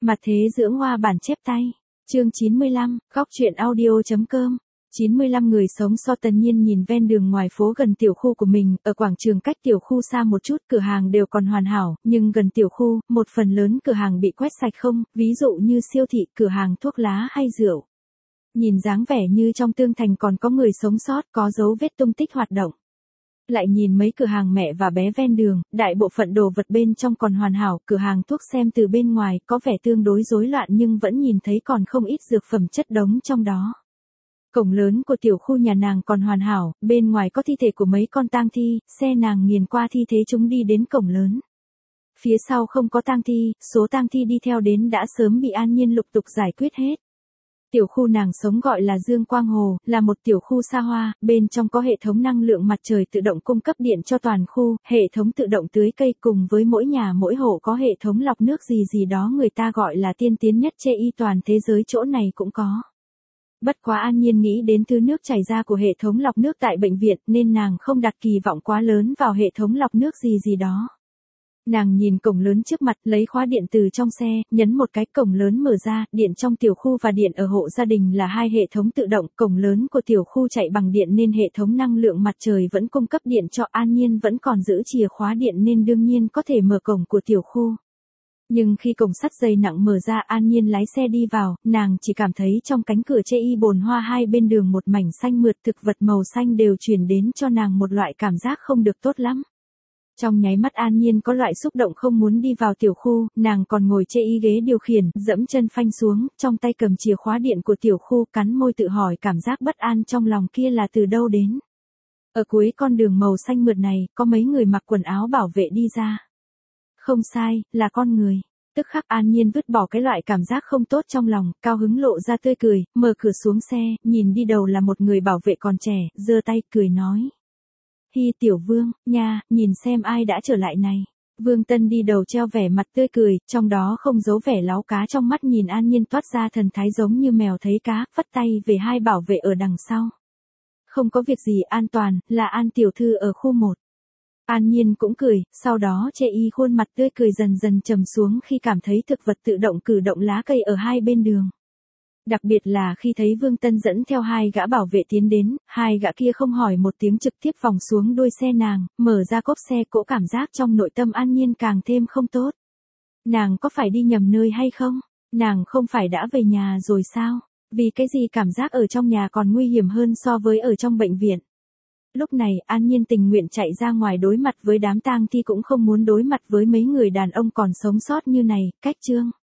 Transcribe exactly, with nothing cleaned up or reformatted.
Mặt thế dưỡng hoa bản chép tay. Chương chín mươi lăm, góc truyện audio.com. chín mươi lăm người sống so Tần Nhiên nhìn ven đường ngoài phố gần tiểu khu của mình, ở quảng trường cách tiểu khu xa một chút, cửa hàng đều còn hoàn hảo, nhưng gần tiểu khu, một phần lớn cửa hàng bị quét sạch không, ví dụ như siêu thị, cửa hàng thuốc lá hay rượu. Nhìn dáng vẻ như trong tương thành còn có người sống sót, có dấu vết tung tích hoạt động. Lại nhìn mấy cửa hàng mẹ và bé ven đường, đại bộ phận đồ vật bên trong còn hoàn hảo, cửa hàng thuốc xem từ bên ngoài có vẻ tương đối rối loạn nhưng vẫn nhìn thấy còn không ít dược phẩm chất đống trong đó. Cổng lớn của tiểu khu nhà nàng còn hoàn hảo, bên ngoài có thi thể của mấy con tang thi, xe nàng nghiền qua thi thể chúng đi đến cổng lớn. Phía sau không có tang thi, số tang thi đi theo đến đã sớm bị An Nhiên lục tục giải quyết hết. Tiểu khu nàng sống gọi là Dương Quang Hồ, là một tiểu khu xa hoa, bên trong có hệ thống năng lượng mặt trời tự động cung cấp điện cho toàn khu, hệ thống tự động tưới cây cùng với mỗi nhà mỗi hộ có hệ thống lọc nước gì gì đó người ta gọi là tiên tiến nhất chê y toàn thế giới chỗ này cũng có. Bất quá An Nhiên nghĩ đến thứ nước chảy ra của hệ thống lọc nước tại bệnh viện nên nàng không đặt kỳ vọng quá lớn vào hệ thống lọc nước gì gì đó. Nàng nhìn cổng lớn trước mặt, lấy khóa điện từ trong xe, nhấn một cái cổng lớn mở ra, điện trong tiểu khu và điện ở hộ gia đình là hai hệ thống tự động, cổng lớn của tiểu khu chạy bằng điện nên hệ thống năng lượng mặt trời vẫn cung cấp điện cho An Nhiên vẫn còn giữ chìa khóa điện nên đương nhiên có thể mở cổng của tiểu khu. Nhưng khi cổng sắt dày nặng mở ra An Nhiên lái xe đi vào, nàng chỉ cảm thấy trong cánh cửa chê y bồn hoa hai bên đường một mảnh xanh mượt thực vật màu xanh đều truyền đến cho nàng một loại cảm giác không được tốt lắm. Trong nháy mắt An Nhiên có loại xúc động không muốn đi vào tiểu khu, nàng còn ngồi chê y ghế điều khiển, dẫm chân phanh xuống, trong tay cầm chìa khóa điện của tiểu khu, cắn môi tự hỏi cảm giác bất an trong lòng kia là từ đâu đến. Ở cuối con đường màu xanh mượt này, có mấy người mặc quần áo bảo vệ đi ra. Không sai, là con người. Tức khắc An Nhiên vứt bỏ cái loại cảm giác không tốt trong lòng, cao hứng lộ ra tươi cười, mở cửa xuống xe, nhìn đi đầu là một người bảo vệ còn trẻ, giơ tay cười nói. Hi tiểu Vương, nha, nhìn xem ai đã trở lại này. Vương Tân đi đầu treo vẻ mặt tươi cười, trong đó không giấu vẻ láo cá trong mắt nhìn An Nhiên toát ra thần thái giống như mèo thấy cá, phất tay về hai bảo vệ ở đằng sau. Không có việc gì an toàn, là An tiểu thư ở khu một. An Nhiên cũng cười, sau đó chê y khuôn mặt tươi cười dần dần trầm xuống khi cảm thấy thực vật tự động cử động lá cây ở hai bên đường. Đặc biệt là khi thấy Vương Tân dẫn theo hai gã bảo vệ tiến đến, hai gã kia không hỏi một tiếng trực tiếp vòng xuống đuôi xe nàng, mở ra cốp xe cỗ cảm giác trong nội tâm An Nhiên càng thêm không tốt. Nàng có phải đi nhầm nơi hay không? Nàng không phải đã về nhà rồi sao? Vì cái gì cảm giác ở trong nhà còn nguy hiểm hơn so với ở trong bệnh viện? Lúc này An Nhiên tình nguyện chạy ra ngoài đối mặt với đám tang thi cũng không muốn đối mặt với mấy người đàn ông còn sống sót như này, cách chương.